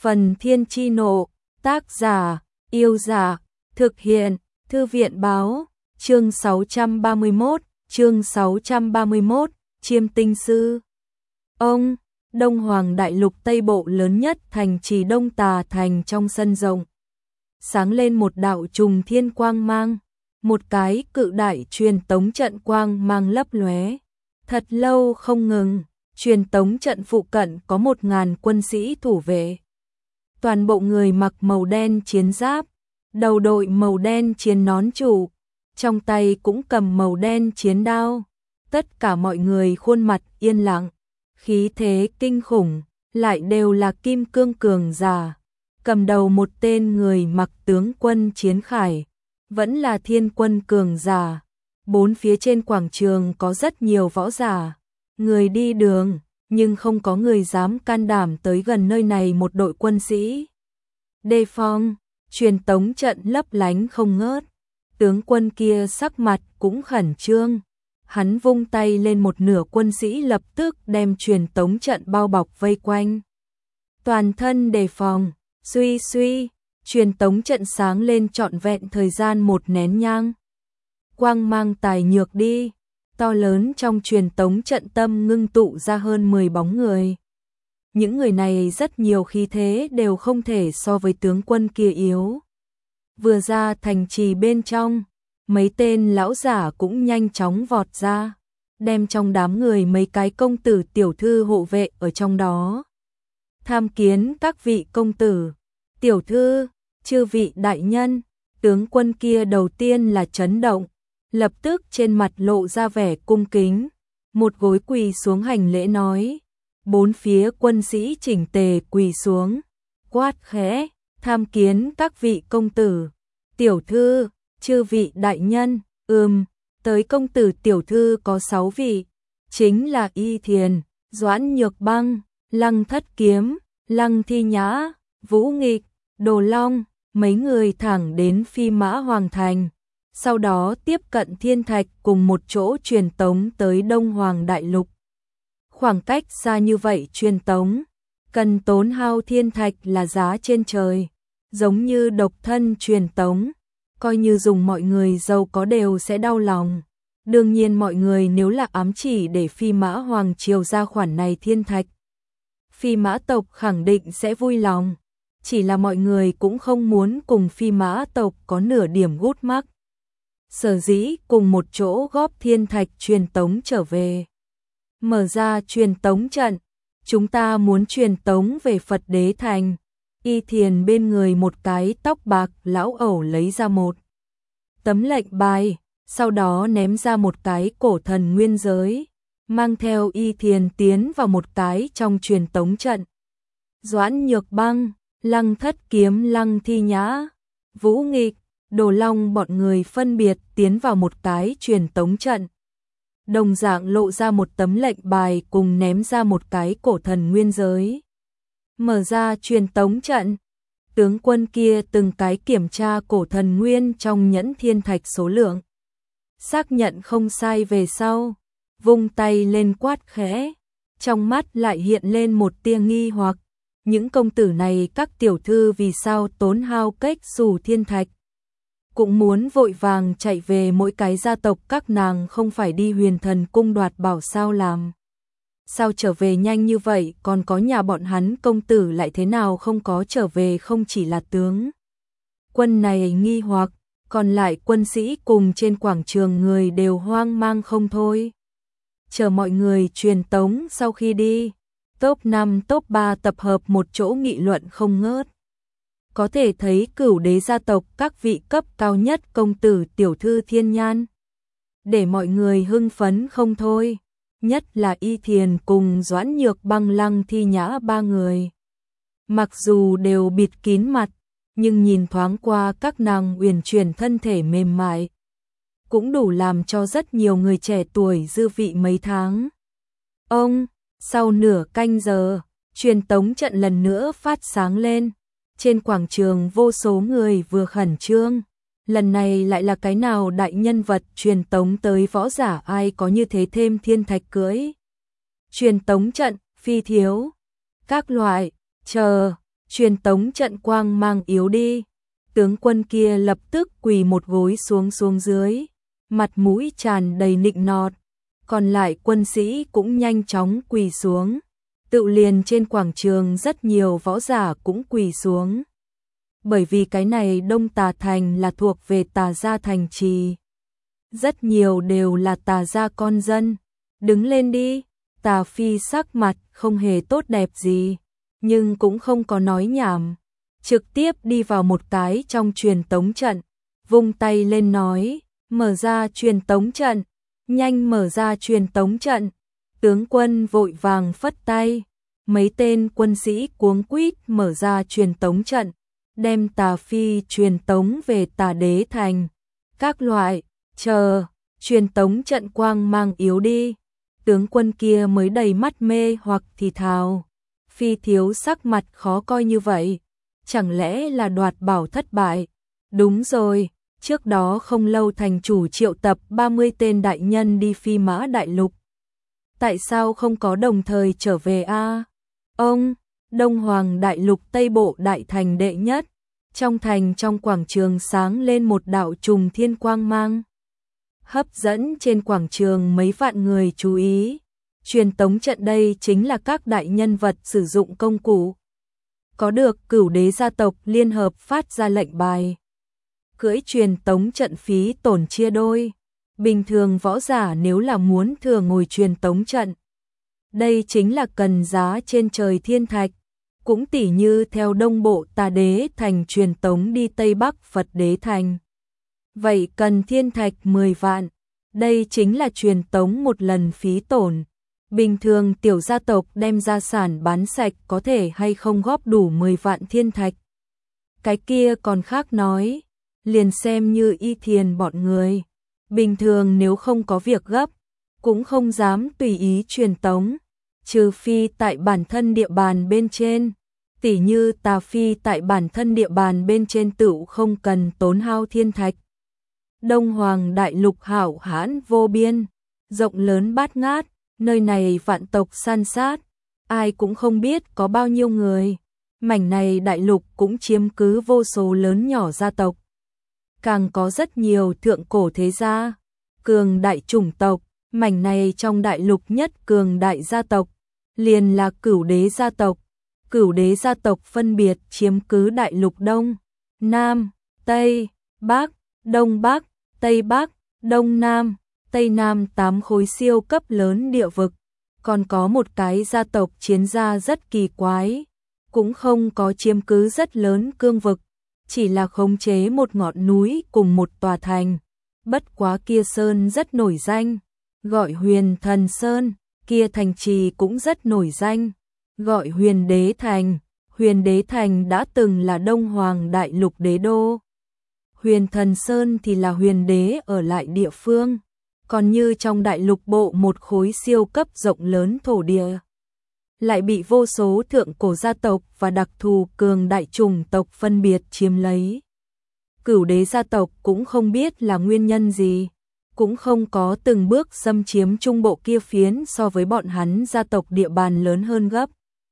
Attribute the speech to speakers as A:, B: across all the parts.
A: Phần Thiên Chi Nộ, tác giả, Yêu Dạ, thực hiện, Thư viện Báo, chương 631, Chiêm Tinh Sư. Ông, Đông Hoàng Đại Lục Tây Bộ lớn nhất thành trì Đông Tà Thành trong sân rộng. Sáng lên một đạo trùng thiên quang mang, một cái cự đại truyền tống trận quang mang lấp lóe. Thật lâu không ngừng, truyền tống trận phụ cận có 1000 quân sĩ thủ vệ. Toàn bộ người mặc màu đen chiến giáp, đầu đội màu đen chiến nón trụ, trong tay cũng cầm màu đen chiến đao. Tất cả mọi người khuôn mặt yên lặng, khí thế kinh khủng, lại đều là kim cương cường giả. Cầm đầu một tên người mặc tướng quân chiến khải, vẫn là thiên quân cường giả. Bốn phía trên quảng trường có rất nhiều võ giả, người đi đường, nhưng không có người dám can đảm tới gần nơi này. Một đội quân sĩ đề phòng, truyền tống trận lấp lánh không ngớt. Tướng quân kia sắc mặt cũng khẩn trương, hắn vung tay lên, một nửa quân sĩ lập tức đem truyền tống trận bao bọc vây quanh. Toàn thân đề phòng, suy suy, truyền tống trận sáng lên trọn vẹn thời gian một nén nhang. Quang mang tài nhược đi, to lớn trong truyền tống trận tâm ngưng tụ ra hơn 10 bóng người. Những người này rất nhiều khí thế đều không thể so với tướng quân kia yếu. Vừa ra thành trì bên trong, mấy tên lão giả cũng nhanh chóng vọt ra, đem trong đám người mấy cái công tử tiểu thư hộ vệ ở trong đó. Tham kiến các vị công tử, tiểu thư, chư vị đại nhân. Tướng quân kia đầu tiên là chấn động, lập tức trên mặt lộ ra vẻ cung kính, một gối quỳ xuống hành lễ nói. Bốn phía quân sĩ chỉnh tề quỳ xuống, quát khẽ, tham kiến các vị công tử, tiểu thư, chư vị đại nhân. Tới công tử tiểu thư có 6 vị, chính là Y Thiền, Doãn Nhược Băng, Lăng Thất Kiếm, Lăng Thi Nhã, Vũ Nghịch, Đồ Long. Mấy người thẳng đến Phi Mã Hoàng Thành, sau đó tiếp cận thiên thạch cùng một chỗ truyền tống tới Đông Hoàng Đại Lục. Khoảng cách xa như vậy truyền tống, cần tốn hao thiên thạch là giá trên trời, giống như độc thân truyền tống, coi như dùng mọi người giàu có đều sẽ đau lòng. Đương nhiên mọi người nếu là ám chỉ để Phi Mã Hoàng triều ra khoản này thiên thạch, Phi Mã tộc khẳng định sẽ vui lòng. Chỉ là mọi người cũng không muốn cùng Phi Mã tộc có nửa điểm gút mắc. Sở dĩ cùng một chỗ góp thiên thạch truyền tống trở về. Mở ra truyền tống trận, chúng ta muốn truyền tống về Phật Đế Thành. Y Thiền bên người một cái tóc bạc lão ẩu lấy ra một tấm lệnh bài, sau đó ném ra một cái cổ thần nguyên giới, mang theo Y Thiền tiến vào một cái trong truyền tống trận. Doãn Nhược Băng, Lăng Thất Kiếm, Lăng Thi Nhã, Vũ Nghịch, Đồ Long bọn người phân biệt tiến vào một cái truyền tống trận. Đồng dạng lộ ra một tấm lệnh bài cùng ném ra một cái cổ thần nguyên giới. Mở ra truyền tống trận, tướng quân kia từng cái kiểm tra cổ thần nguyên trong nhẫn thiên thạch số lượng. Xác nhận không sai về sau, vung tay lên quát khẽ, trong mắt lại hiện lên một tia nghi hoặc. Những công tử này các tiểu thư vì sao tốn hao cách xù thiên thạch, cũng muốn vội vàng chạy về mỗi cái gia tộc các nàng không phải đi Huyền Thần cung đoạt bảo sao làm. Sao trở về nhanh như vậy, còn có nhà bọn hắn công tử lại thế nào không có trở về. Không chỉ là tướng quân này nghi hoặc, còn lại quân sĩ cùng trên quảng trường người đều hoang mang không thôi. Chờ mọi người truyền tống sau khi đi, top 5 top 3 tập hợp một chỗ nghị luận không ngớt. Có thể thấy Cửu Đế gia tộc các vị cấp cao nhất công tử tiểu thư thiên nhan, để mọi người hưng phấn không thôi. Nhất là Y Thiền cùng Doãn Nhược Băng, Lăng Thi Nhã ba người. Mặc dù đều bịt kín mặt, nhưng nhìn thoáng qua các nàng uyển chuyển thân thể mềm mại, cũng đủ làm cho rất nhiều người trẻ tuổi dư vị mấy tháng. Sau nửa canh giờ, truyền tống trận lần nữa phát sáng lên. Trên quảng trường vô số người vừa khẩn trương. Lần này lại là cái nào đại nhân vật truyền tống tới võ giả, ai có như thế thêm thiên thạch cưỡi. Truyền tống trận, phi thiếu. Các loại, chờ, Truyền tống trận quang mang yếu đi. Tướng quân kia lập tức quỳ một gối xuống dưới, mặt mũi tràn đầy nịnh nọt, còn lại quân sĩ cũng nhanh chóng quỳ xuống. Tự liền trên quảng trường rất nhiều võ giả cũng quỳ xuống. Bởi vì cái này Đông Tà Thành là thuộc về Tà gia thành trì. Rất nhiều đều là Tà gia con dân. Đứng lên đi. Tà Phi sắc mặt không hề tốt đẹp gì, nhưng cũng không có nói nhảm. Trực tiếp đi vào một cái trong truyền tống trận, vung tay lên nói, mở ra truyền tống trận, nhanh mở ra truyền tống trận. Tướng quân vội vàng phất tay, mấy tên quân sĩ cuống quýt mở ra truyền tống trận, đem Tà Phi truyền tống về Tà Đế Thành. Các loại, chờ, truyền tống trận quang mang yếu đi. Tướng quân kia mới đầy mắt mê hoặc thì thào, Phi thiếu sắc mặt khó coi như vậy, chẳng lẽ là đoạt bảo thất bại? Đúng rồi, trước đó không lâu thành chủ triệu tập 30 tên đại nhân đi Phi Mã Đại Lục. Tại sao không có đồng thời trở về a? Ông, Đông Hoàng Đại Lục Tây Bộ Đại Thành đệ nhất, trong thành trong quảng trường sáng lên một đạo trùng thiên quang mang. Hấp dẫn trên quảng trường mấy vạn người chú ý. Truyền tống trận đây chính là các đại nhân vật sử dụng công cụ. Có được Cửu Đế gia tộc liên hợp phát ra lệnh bài. Cưỡi truyền tống trận phí tổn chia đôi. Bình thường võ giả nếu là muốn thừa ngồi truyền tống trận, đây chính là cần giá trên trời thiên thạch. Cũng tỉ như theo Đông Bộ Tà Đế Thành truyền tống đi Tây Bắc Phật Đế Thành. Vậy cần thiên thạch 10 vạn. Đây chính là truyền tống một lần phí tổn. Bình thường tiểu gia tộc đem gia sản bán sạch có thể hay không góp đủ 10 vạn thiên thạch. Cái kia còn khác nói, liền xem như Y Thiền bọn người. Bình thường nếu không có việc gấp, cũng không dám tùy ý truyền tống, trừ phi tại bản thân địa bàn bên trên. Tỉ như Tà Phi tại bản thân địa bàn bên trên tựu không cần tốn hao thiên thạch. Đông Hoàng Đại Lục hảo hãn vô biên, rộng lớn bát ngát, nơi này vạn tộc san sát, ai cũng không biết có bao nhiêu người. Mảnh này đại lục cũng chiếm cứ vô số lớn nhỏ gia tộc. Càng có rất nhiều thượng cổ thế gia, cường đại chủng tộc. Mảnh này trong đại lục nhất cường đại gia tộc, liền là Cửu Đế gia tộc. Cửu Đế gia tộc phân biệt chiếm cứ đại lục Đông, Nam, Tây, Bắc, Đông Bắc, Tây Bắc, Đông Nam, Tây Nam 8 khối siêu cấp lớn địa vực. Còn có một cái gia tộc chiến gia rất kỳ quái, cũng không có chiếm cứ rất lớn cương vực, chỉ là khống chế một ngọn núi cùng một tòa thành. Bất quá kia sơn rất nổi danh, gọi Huyền Thần Sơn, kia thành trì cũng rất nổi danh, gọi Huyền Đế Thành. Huyền Đế Thành đã từng là Đông Hoàng Đại Lục đế đô. Huyền Thần Sơn thì là huyền đế ở lại địa phương, còn như trong đại lục bộ một khối siêu cấp rộng lớn thổ địa, lại bị vô số thượng cổ gia tộc và đặc thù cường đại chủng tộc phân biệt chiếm lấy. Cửu Đế gia tộc cũng không biết là nguyên nhân gì, cũng không có từng bước xâm chiếm trung bộ kia phiến so với bọn hắn gia tộc địa bàn lớn hơn gấp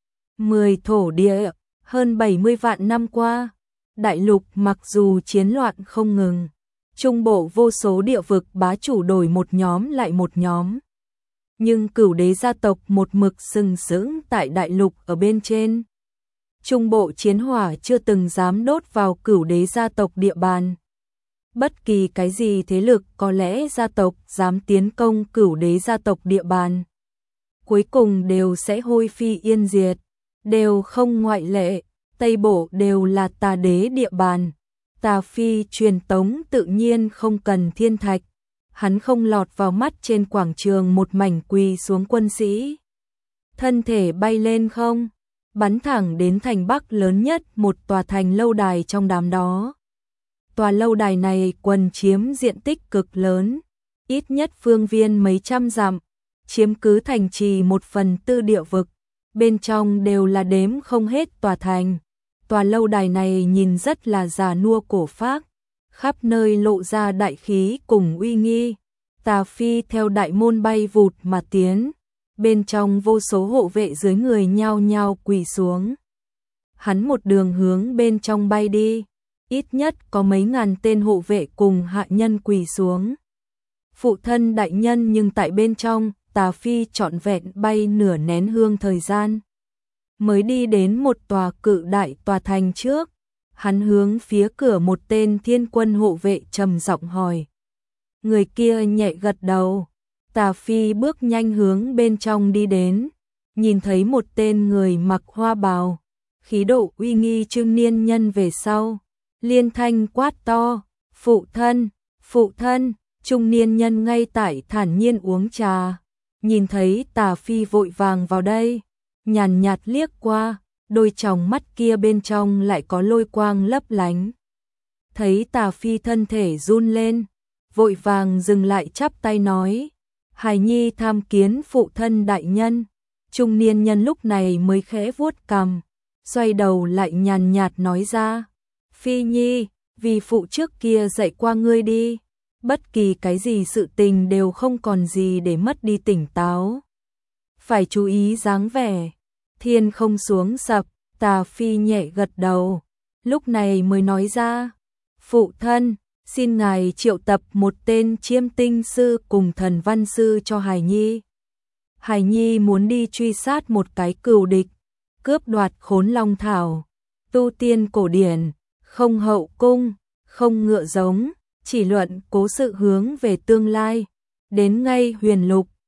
A: 10 thổ địa. Hơn 70 vạn năm qua, đại lục mặc dù chiến loạn không ngừng, trung bộ vô số địa vực bá chủ đổi một nhóm lại một nhóm, nhưng Cửu Đế gia tộc một mực sừng sững tại đại lục ở bên trên. Trung bộ chiến hỏa chưa từng dám đốt vào Cửu Đế gia tộc địa bàn. Bất kỳ cái gì thế lực có lẽ gia tộc dám tiến công Cửu Đế gia tộc địa bàn, cuối cùng đều sẽ hôi phi yên diệt, đều không ngoại lệ. Tây Bộ đều là Tà Đế địa bàn. Tà Phi truyền tống tự nhiên không cần thiên thạch. Hắn không lọt vào mắt trên quảng trường một mảnh quỳ xuống quân sĩ. Thân thể bay lên không, bắn thẳng đến thành Bắc lớn nhất một tòa thành lâu đài trong đám đó. Tòa lâu đài này quần chiếm diện tích cực lớn, ít nhất phương viên mấy trăm dặm, chiếm cứ thành trì 1/4 địa vực. Bên trong đều là đếm không hết tòa thành. Tòa lâu đài này nhìn rất là già nua cổ phác, khắp nơi lộ ra đại khí cùng uy nghi. Tà Phi theo đại môn bay vụt mà tiến, bên trong vô số hộ vệ dưới người nhao nhao quỳ xuống. hắn một đường hướng bên trong bay đi, ít nhất có mấy ngàn tên hộ vệ cùng hạ nhân quỳ xuống. Phụ thân đại nhân, nhưng tại bên trong, Tà Phi trọn vẹn bay nửa nén hương thời gian. Mới đi đến một tòa cự đại tòa thành trước, hắn hướng phía cửa một tên thiên quân hộ vệ trầm giọng hỏi. Người kia nhẹ gật đầu. Tà Phi bước nhanh hướng bên trong đi đến, nhìn thấy một tên người mặc hoa bào, khí độ uy nghi trung niên nhân về sau, liên thanh quát to, phụ thân, phụ thân. Trung niên nhân ngay tại thản nhiên uống trà, nhìn thấy Tà Phi vội vàng vào đây, nhàn nhạt liếc qua, đôi tròng mắt kia bên trong lại có lôi quang lấp lánh. Thấy Tà Phi thân thể run lên, vội vàng dừng lại chắp tay nói, hài nhi tham kiến phụ thân đại nhân. Trung niên nhân lúc này mới khẽ vuốt cằm, xoay đầu lại nhàn nhạt nói ra, Phi nhi, vì phụ trước kia dạy qua ngươi đi, bất kỳ cái gì sự tình đều không còn gì để mất đi tỉnh táo. Phải chú ý dáng vẻ. Thiên không xuống sập, Tà Phi nhẹ gật đầu, lúc này mới nói ra, phụ thân, xin ngài triệu tập một tên chiêm tinh sư cùng thần văn sư cho hài nhi. Hài nhi muốn đi truy sát một cái cừu địch, cướp đoạt Khốn Long Thảo, tu tiên cổ điển, không hậu cung, không ngựa giống, chỉ luận cố sự hướng về tương lai, đến ngay huyền lục,